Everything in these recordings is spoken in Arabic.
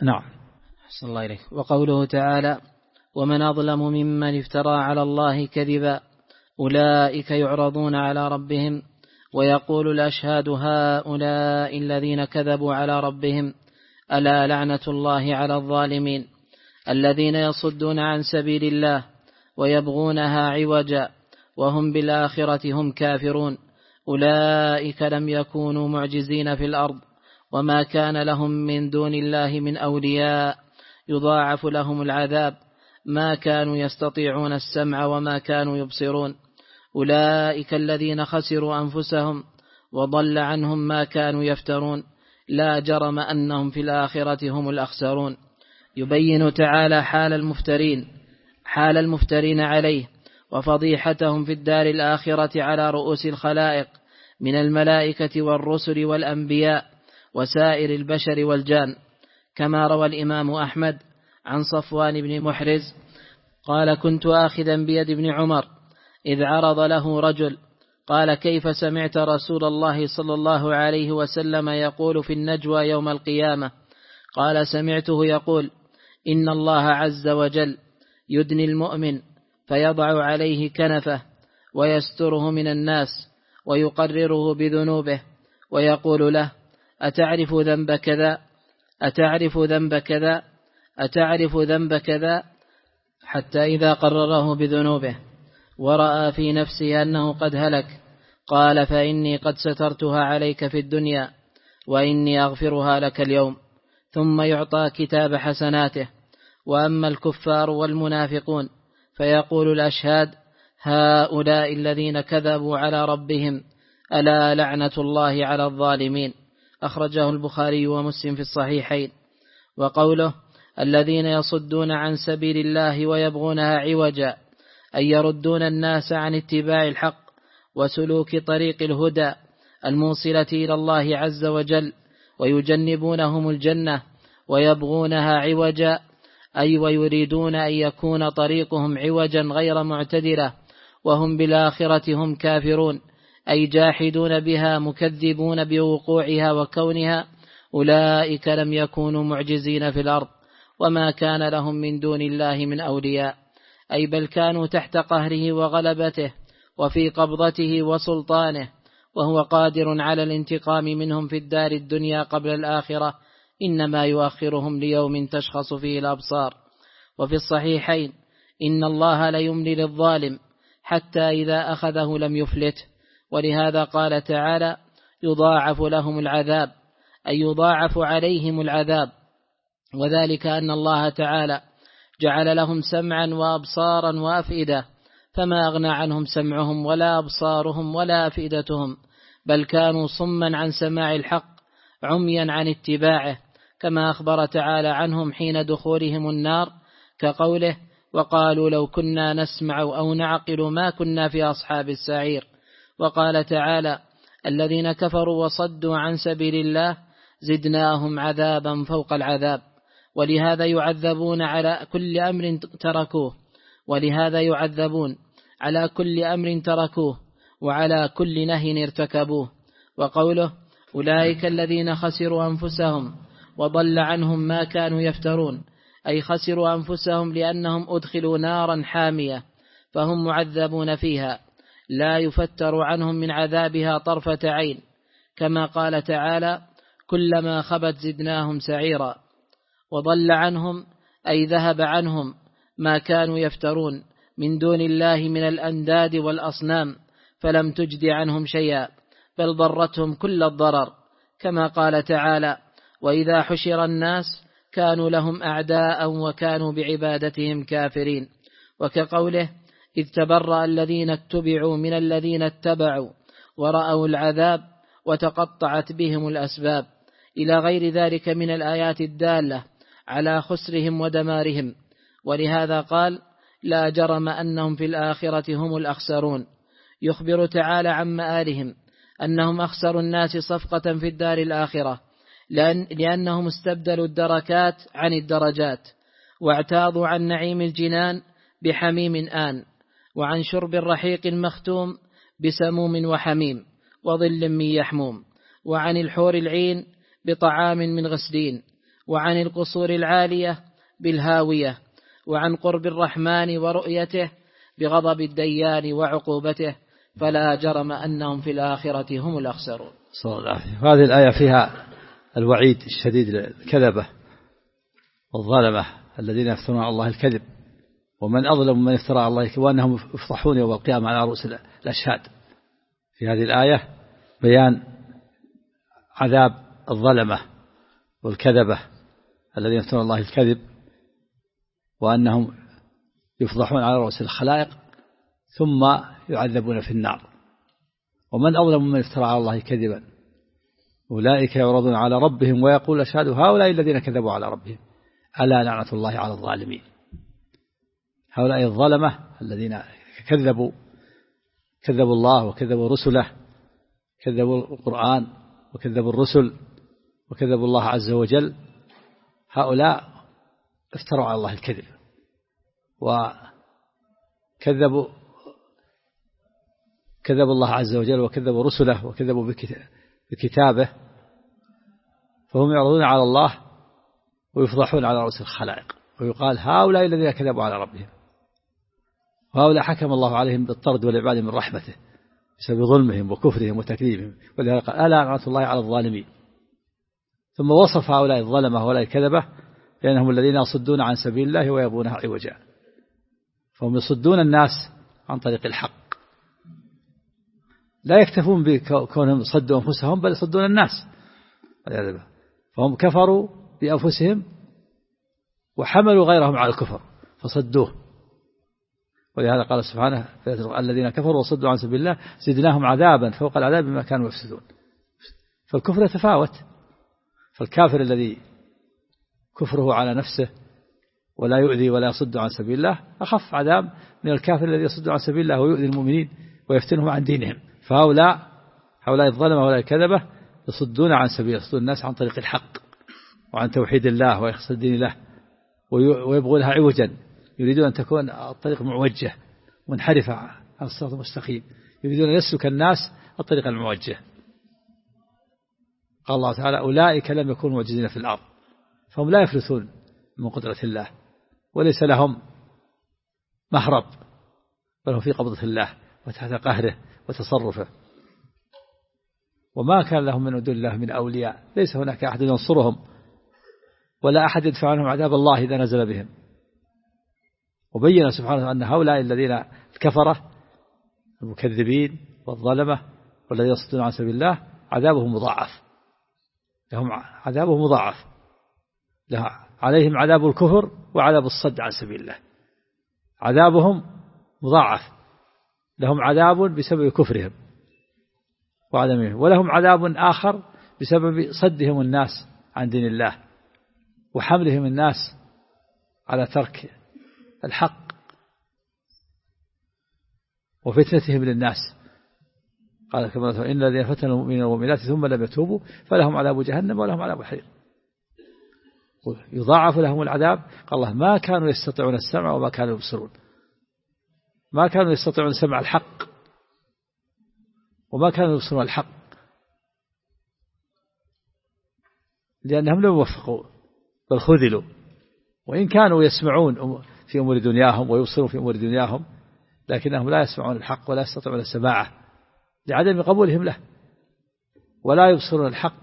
نعم. أحسن الله إليك. وقوله تعالى: ومن أظلم ممن افترى على الله كذبا أولئك يعرضون على ربهم ويقول الأشهاد هؤلاء الذين كذبوا على ربهم ألا لعنة الله على الظالمين الذين يصدون عن سبيل الله ويبغونها عوجا وهم بالآخرة هم كافرون أولئك لم يكونوا معجزين في الأرض وما كان لهم من دون الله من أولياء يضاعف لهم العذاب ما كانوا يستطيعون السمع وما كانوا يبصرون أولئك الذين خسروا أنفسهم وضل عنهم ما كانوا يفترون لا جرم أنهم في الآخرة هم الأخسرون. يبين تعالى حال المفترين عليه وفضيحتهم في الدار الآخرة على رؤوس الخلائق من الملائكة والرسل والأنبياء وسائر البشر والجان، كما روى الإمام أحمد عن صفوان بن محرز قال: كنت آخذا بيد ابن عمر إذ عرض له رجل قال: كيف سمعت رسول الله صلى الله عليه وسلم يقول في النجوى يوم القيامة؟ قال: سمعته يقول: إن الله عز وجل يدني المؤمن فيضع عليه كنفه ويستره من الناس ويقرره بذنوبه ويقول له: أتعرف ذنب كذا؟ أتعرف ذنب كذا؟ أتعرف ذنب كذا؟ حتى إذا قرره بذنوبه ورأى في نفسه أنه قد هلك قال: فإني قد سترتها عليك في الدنيا وإني أغفرها لك اليوم. ثم يعطى كتاب حسناته. وأما الكفار والمنافقون فيقول الأشهاد: هؤلاء الذين كذبوا على ربهم ألا لعنة الله على الظالمين. أخرجه البخاري ومسلم في الصحيحين. وقوله: الذين يصدون عن سبيل الله ويبغونها عوجا، أي يردون الناس عن اتباع الحق وسلوك طريق الهدى الموصلة إلى الله عز وجل ويجنبونهم الجنة ويبغونها عوجا، أي ويريدون أن يكون طريقهم عوجا غير معتدلة وهم بالآخرة هم كافرون، أي جاحدون بها مكذبون بوقوعها وكونها. أولئك لم يكونوا معجزين في الأرض وما كان لهم من دون الله من أولياء، أي بل كانوا تحت قهره وغلبته وفي قبضته وسلطانه، وهو قادر على الانتقام منهم في الدار الدنيا قبل الآخرة، إنما يؤخرهم ليوم تشخص فيه الأبصار. وفي الصحيحين: إن الله ليملي للظالم حتى إذا أخذه لم يفلته. ولهذا قال تعالى: يضاعف لهم العذاب، أي يضاعف عليهم العذاب، وذلك أن الله تعالى جعل لهم سمعا وأبصارا وأفئدة، فما أغنى عنهم سمعهم ولا أبصارهم ولا أفئدتهم، بل كانوا صما عن سماع الحق عميا عن اتباعه، كما أخبر تعالى عنهم حين دخولهم النار كقوله: وقالوا لو كنا نسمع أو نعقل ما كنا في أصحاب السعير. وقال تعالى: الذين كفروا وصدوا عن سبيل الله زدناهم عذابا فوق العذاب. ولهذا يعذبون على كل أمر تركوه وعلى كل نهي ارتكبوه. وقوله: أولئك الذين خسروا أنفسهم وضل عنهم ما كانوا يفترون، أي خسروا أنفسهم لأنهم أدخلوا نارا حامية فهم معذبون فيها لا يفتر عنهم من عذابها طرفة عين، كما قال تعالى: كلما خبت زدناهم سعيرا. وضل عنهم أي ذهب عنهم ما كانوا يفترون من دون الله من الأنداد والأصنام، فلم تجد عنهم شيئا بل ضرتهم كل الضرر، كما قال تعالى: وإذا حشر الناس كانوا لهم أعداء وكانوا بعبادتهم كافرين. وكقوله: إذ تبرأ الذين اتبعوا من الذين اتبعوا ورأوا العذاب وتقطعت بهم الأسباب، إلى غير ذلك من الآيات الدالة على خسرهم ودمارهم. ولهذا قال: لا جرم أنهم في الآخرة هم الأخسرون. يخبر تعالى عن مآلهم أنهم أخسروا الناس صفقة في الدار الآخرة، لأنهم استبدلوا الدركات عن الدرجات، واعتاضوا عن نعيم الجنان بحميم آن، وعن شرب الرحيق المختوم بسموم وحميم وظل من يحموم، وعن الحور العين بطعام من غسلين، وعن القصور العالية بالهاوية، وعن قرب الرحمن ورؤيته بغضب الديان وعقوبته، فلا جرم أنهم في الآخرة هم الأخسرون. صلى الله عليه وسلم. هذه الآية فيها الوعيد الشديد للكذبة والظلمة الذين يفترون على الله الكذب، ومن أظلم من افترى على الله الكذب، وأنهم يفضحون يوم القيامة على رؤوس الأشهاد. في هذه الآية بيان عذاب الظلمة والكذبة الذين يفترون على الله الكذب، وأنهم يفضحون على رؤوس الخلائق ثم يعذبون في النار. ومن أظلم من افترى على الله كذبا أولئك يعرضون على ربهم ويقول أشهد هؤلاء الذين كذبوا على ربهم ألا لعنة الله على الظالمين. هؤلاء الظلمة الذين كذبوا الله وكذبوا رسله، كذبوا القرآن وكذبوا الرسل وكذبوا الله عز وجل، هؤلاء افتروا على الله الكذب وكذبوا الله عز وجل وكذبوا رسله وكذبوا بكتابه، فهم يعرضون على الله ويفضحون على رؤوس الخلائق، ويقال هؤلاء الذين كذبوا على ربهم، وهؤلاء حكم الله عليهم بالطرد والإبعاد من رحمته بسبب ظلمهم وكفرهم وتكذيبهم، ولذلك قال ألا لعنة الله على الظالمين. ثم وصف هؤلاء الظلمة وهؤلاء الكذبة لأنهم الذين يصدون عن سبيل الله ويبغونها عوجا، فهم يصدون الناس عن طريق الحق، لا يكتفون بكونهم صدوا أنفسهم بل يصدون الناس، فهم كفروا بأنفسهم وحملوا غيرهم على الكفر فصدوه. ولهذا قال سبحانه الذين كفروا وصدوا عن سبيل الله زدناهم عذابا فوق العذاب بما كانوا يفسدون. فالكفر يتفاوت، فالكافر الذي كفره على نفسه ولا يؤذي ولا يصد عن سبيل الله أخف عذاب من الكافر الذي يصد عن سبيل الله ويؤذي المؤمنين ويفتنهم عن دينهم. فهؤلاء الظلمة وهؤلاء الكذبة يصدون عن سبيل، يصدون الناس عن طريق الحق وعن توحيد الله وإخلاص الدين له، ويبغونها عوجا، يريدون أن تكون الطريق معوجة منحرفة عن الصراط المستقيم، يريدون أن يسلك الناس الطريق المعوجة. قال الله تعالى أولئك لم يكونوا معجزين في الأرض، فهم لا يفلتون من قدرة الله وليس لهم مهرب، بل هم في قبضة الله وتحت قهره وتصرفه. وما كان لهم من دون الله من أولياء، ليس هناك أحد ينصرهم ولا أحد يدفع عنهم عذاب الله إذا نزل بهم. وبين سبحانه أن هؤلاء الذين الكفرة المكذبين والظلمة والذين يصدون عن سبيل الله عذابهم مضاعف، لهم عذابهم مضاعف، عليهم عذاب الكفر وعذاب الصد عن سبيل الله، عذابهم مضاعف، لهم عذاب بسبب كفرهم وعدمهم، ولهم عذاب آخر بسبب صدهم الناس عن دين الله وحملهم الناس على ترك الحق وفتنتهم للناس. قال كما إن الذين فتنوا المؤمنين والمؤمنات ثم لم يتوبوا فلهم عذاب جهنم ولهم عذاب الحريق، يضاعف لهم العذاب. قال الله ما كانوا يستطيعون السمع وما كانوا يبصرون، ما كانوا يستطيعون سمع الحق وما كانوا يبصرون الحق، لأنهم لم يوفقوا بل خذلوا. وإن كانوا يسمعون في أمور دنياهم ويبصرون في أمور دنياهم، لكنهم لا يسمعون الحق ولا يستطيعون سماعه لعدم قبولهم له، ولا يبصرون الحق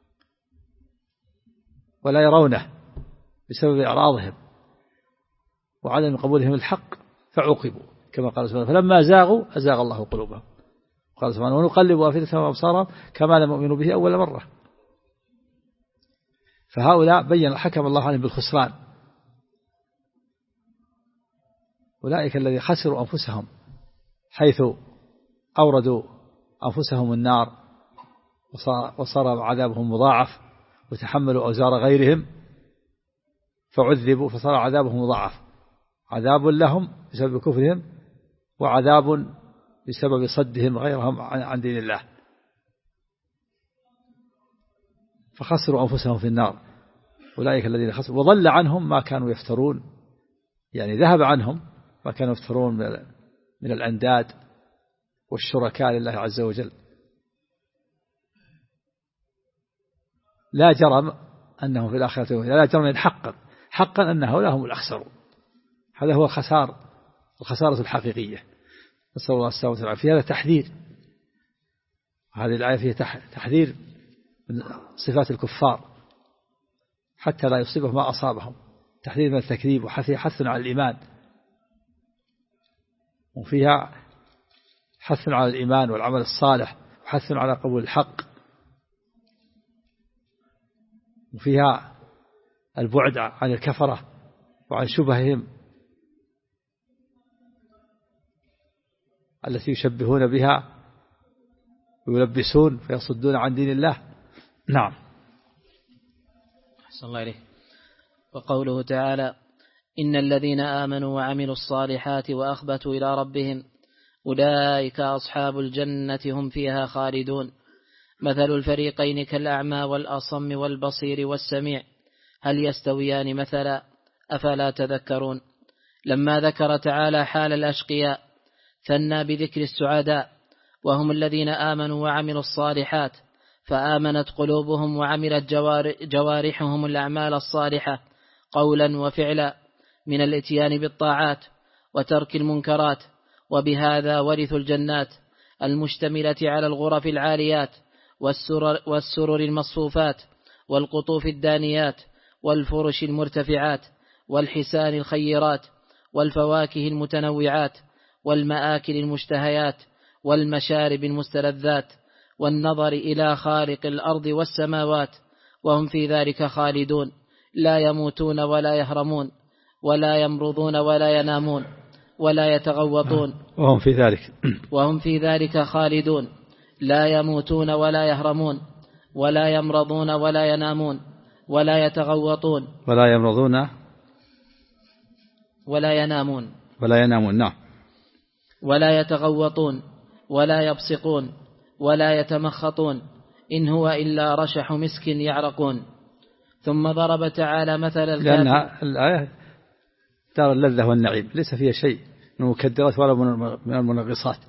ولا يرونه بسبب إعراضهم وعدم قبولهم الحق فعوقبوا، كما قال سبحانه فلما زاغوا أزاغ الله قلوبهم. قال سبحانه ونقلب أفئدتهم وأبصارهم كما لم يؤمنوا به أول مرة. فهؤلاء بين حكم الله عليهم بالخسران، أولئك الذين خسروا أنفسهم حيث أوردوا أنفسهم النار وصار عذابهم مضاعف، وتحملوا أوزار غيرهم فعذبوا فصار عذابهم مضاعف، عذاب لهم بسبب كفرهم وعذاب بسبب صدهم غيرهم عن دين الله، فخسروا أنفسهم في النار. أولئك الذين خسروا وضل عنهم ما كانوا يفترون، يعني ذهب عنهم ما كانوا يفترون من الأنداد والشركاء لله عز وجل. لا جرم أنهم في الآخرة لا جرم حقا أن هؤلاء هم الأخسرون. هذا هو الخسارة الحقيقية، نسأل الله السلامة والعافية. في هذا تحذير، هذه الآية فيها تحذير من صفات الكفار حتى لا يصيبهم ما أصابهم، تحذير من التكذيب، وحث على الإيمان، وفيها حث على الإيمان والعمل الصالح، وحث على قبول الحق، وفيها البعد عن الكفرة وعن شبههم التي يشبهون بها ويلبسون فيصدون عن دين الله. نعم. أحسن الله إليه. وقوله تعالى: إن الذين آمنوا وعملوا الصالحات وأخبتوا إلى ربهم أولئك أصحاب الجنة هم فيها خالدون. مثل الفريقين كالأعمى والأصم والبصير والسميع هل يستويان مثلا أفلا تذكرون. لما ذكر تعالى حال الأشقياء ثنى بذكر السعداء، وهم الذين آمنوا وعملوا الصالحات، فآمنت قلوبهم وعملت جوارحهم الأعمال الصالحة قولا وفعلا من الاتيان بالطاعات وترك المنكرات، وبهذا ورثوا الجنات المشتملة على الغرف العاليات والسرر المصفوفات والقطوف الدانيات والفرش المرتفعات والحسان الخيرات والفواكه المتنوعات والمآكل المشتهيات والمشارب المستلذات والنظر إلى خالق الأرض والسماوات، وهم في ذلك خالدون لا يموتون ولا يهرمون ولا يمرضون ولا ينامون ولا يتغوطون. وهم في ذلك خالدون لا يموتون ولا يهرمون ولا يمرضون ولا ينامون ولا يتغوطون ولا يمرضون ولا ينامون نعم. ولا يتغوطون ولا يبصقون ولا يتمخطون، إن هو إلا رشح مسك يعرقون. ثم ضرب تعالى مثل الكافر، لأن الآية دار اللذة والنعيم ليس فيها شيء من المكدرات ولا من المنغصات.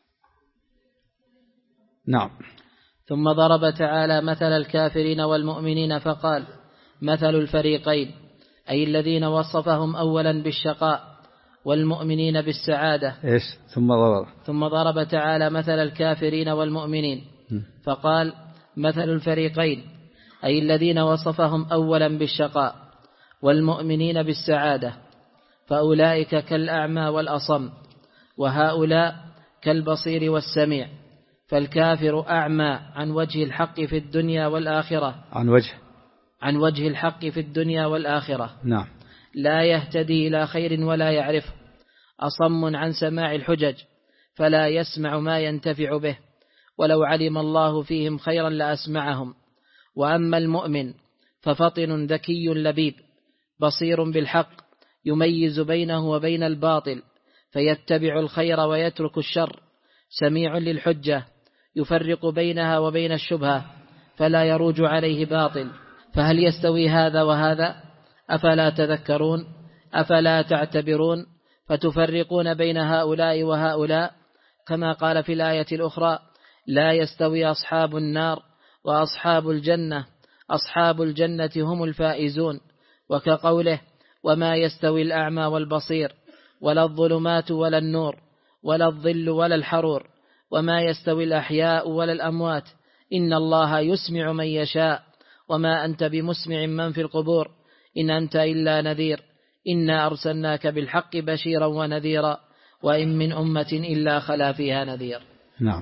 نعم. ثم ضرب تعالى مثل الكافرين والمؤمنين فقال: مثل الفريقين، أي الذين وصفهم أولا بالشقاء والمؤمنين بالسعادة. إيش؟ ثم ضرب تعالى مثل الكافرين والمؤمنين فقال: مثل الفريقين، أي الذين وصفهم أولا بالشقاء والمؤمنين بالسعادة، فأولئك كالأعمى والأصم، وهؤلاء كالبصير والسميع. فالكافر أعمى عن وجه الحق في الدنيا والآخرة، عن وجه الحق في الدنيا والآخرة. نعم. لا يهتدي إلى خير ولا يعرفه. أصم عن سماع الحجج، فلا يسمع ما ينتفع به، ولو علم الله فيهم خيرا لأسمعهم. وأما المؤمن ففطن ذكي لبيب بصير بالحق، يميز بينه وبين الباطل، فيتبع الخير ويترك الشر. سميع للحجة، يفرق بينها وبين الشبهة، فلا يروج عليه باطل. فهل يستوي هذا وهذا؟ أفلا تذكرون؟ أفلا تعتبرون؟ فتفرقون بين هؤلاء وهؤلاء، كما قال في الآية الأخرى: لا يستوي أصحاب النار وأصحاب الجنة، أصحاب الجنة هم الفائزون. وكقوله: وما يستوي الأعمى والبصير، ولا الظلمات ولا النور، ولا الظل ولا الحرور، وما يستوي الأحياء ولا الأموات، إن الله يسمع من يشاء، وما أنت بمسمع من في القبور، إن أنت إلا نذير، إنا أرسلناك بالحق بشيرا ونذيرا، وإن من أمة إلا خلا فيها نذير. نعم.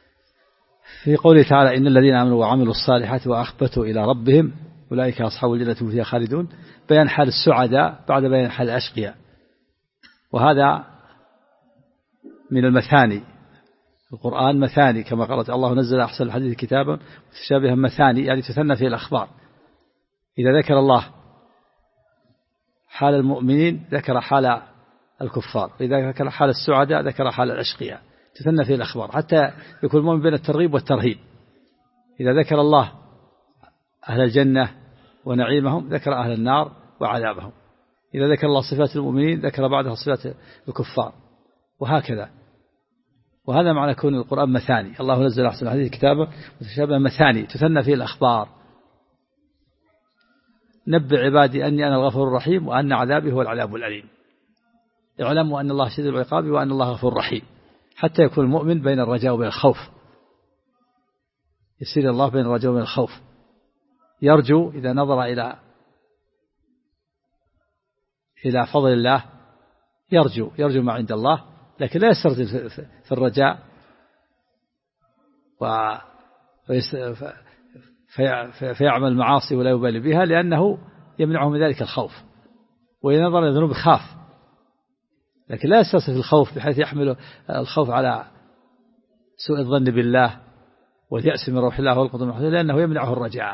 في قوله تعالى: إن الذين آمنوا وعملوا الصالحات وأخبتوا إلى ربهم أولئك أصحاب الجنة هم فيها خالدون، بيان حال السعداء بعد بيان حال الأشقياء، وهذا من المثاني. القرآن مثاني، كما قالت الله: نزل أحسن الحديث كتابا متشابها مثاني، يعني تثنى فيه الأخبار. إذا ذكر الله حال المؤمنين ذكر حال الكفار، إذا ذكر حال السعداء ذكر حال الأشقياء، تثنى فيه الأخبار حتى يكون المؤمن بين الترغيب والترهيب. إذا ذكر الله أهل الجنة ونعيمهم ذكر أهل النار وعذابهم. إذا ذكر الله صفات المؤمنين ذكر بعدها صفات الكفار، وهكذا. وهذا معنى كون القرآن مثاني. الله نزل أحسن الحديث كتابا متشابها مثاني، تثنى فيه الأخبار. نبئ عبادي أني أنا الغفور الرحيم وأن عذابي هو العذاب الأليم. اعلموا أن الله شديد العقاب وأن الله غفور رحيم، حتى يكون المؤمن بين الرجاء وبين الخوف، يسير الله بين الرجاء وبين الخوف، يرجو إذا نظر إلى فضل الله يرجو ما عند الله، لكن لا يسترسل في الرجاء فيعمل معاصي ولا يبالي بها، لأنه يمنعه من ذلك الخوف، وإذا نظر إلى الذنوب خاف، لكن لا يسترسل في الخوف بحيث يحمل الخوف على سوء الظن بالله واليأس من روح الله والقنوط من رحمته، لأنه يمنعه الرجاء.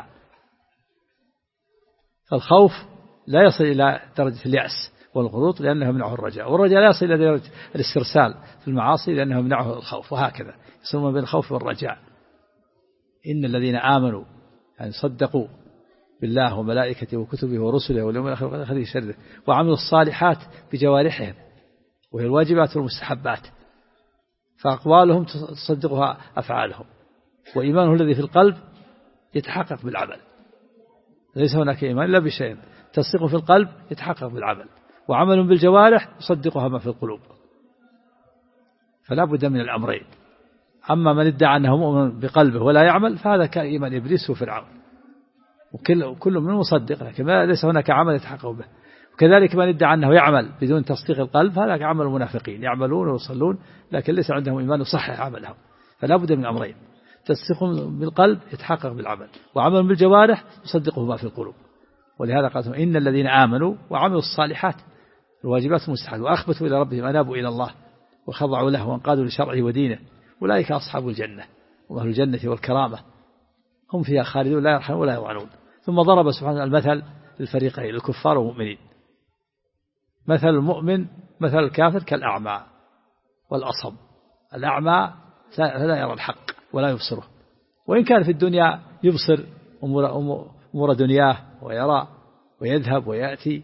فالخوف لا يصل إلى درجة اليأس والقنوط لأنه يمنعه الرجاء، والرجاء لا يصل إلى درجة الاسترسال في المعاصي لأنه يمنعه الخوف، وهكذا يصيرون بين الخوف والرجاء. إن الذين آمنوا يعني صدقوا بالله وملائكته وكتبه ورسله واليوم الآخر خذي شره وعملوا الصالحات بجوارحهم، وهي الواجبات والمستحبات، فأقوالهم تصدقها أفعالهم، وإيمانه الذي في القلب يتحقق بالعمل، ليس هناك إيمان إلا بشيء تصدق في القلب يتحقق بالعمل، وعمل بالجوارح يصدقها ما في القلوب، فلا بد من الأمرين. أما من ادعى أنه مؤمن بقلبه ولا يعمل فهذا كإيمان إبليس وفرعون، وكل من مصدق لكن ليس هناك عمل يتحقق به. وكذلك من ادعى أنه يعمل بدون تصديق القلب هذا عمل المنافقين، يعملون ويصلون لكن ليس عندهم إيمان يصحح عملهم، فلا بد من أمرين: تصديق بالقلب يتحقق بالعمل، وعمل بالجوارح يصدقه ما في القلوب. ولهذا قال إن الذين آمنوا وعملوا الصالحات الواجبات المستحبات وأخبتوا إلى ربهم أنابوا إلى الله وخضعوا له وانقادوا لشرعه ودينه أولئك أصحاب الجنة وأهل الجنة والكرامة هم فيها خالدون لا يرحمون ولا يضعنون. ثم ضرب سبحانه المثل للفريقين الكفار والمؤمنين: مثل المؤمن مثل الكافر كالأعمى والأصم. الأعمى لا يرى الحق ولا يبصره، وإن كان في الدنيا يبصر أمور دنياه ويرى ويذهب ويأتي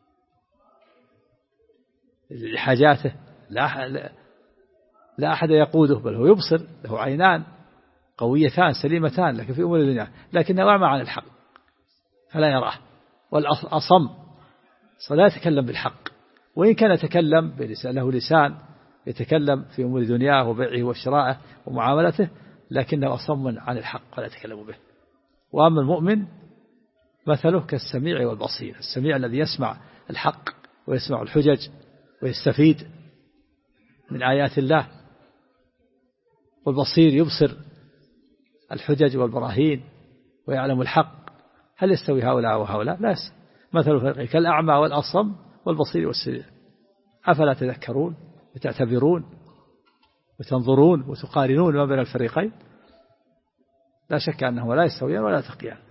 لحاجاته، لا أحد يقوده، بل هو يبصر، له عينان قويتان سليمتان لكن في أمور الدنيا، لكنه أعمى عن الحق فلا يراه. والأصم لا يتكلم بالحق، وإن كان يتكلم له لسان يتكلم في أمور دنياه وبيعه وشرائه ومعاملته، لكنه أصم عن الحق فلا يتكلم به. وأما المؤمن مثله كالسميع والبصير: السميع الذي يسمع الحق ويسمع الحجج ويستفيد من آيات الله، والبصير يبصر الحجج والبراهين ويعلم الحق. هل يستوي هؤلاء وهؤلاء؟ لا يستوي. مثل الفريقين كالأعمى والأصم والبصير والسميع. أفلا تذكرون وتعتبرون وتنظرون وتقارنون ما بين الفريقين؟ لا شك أنه لا يستويان ولا يلتقيان.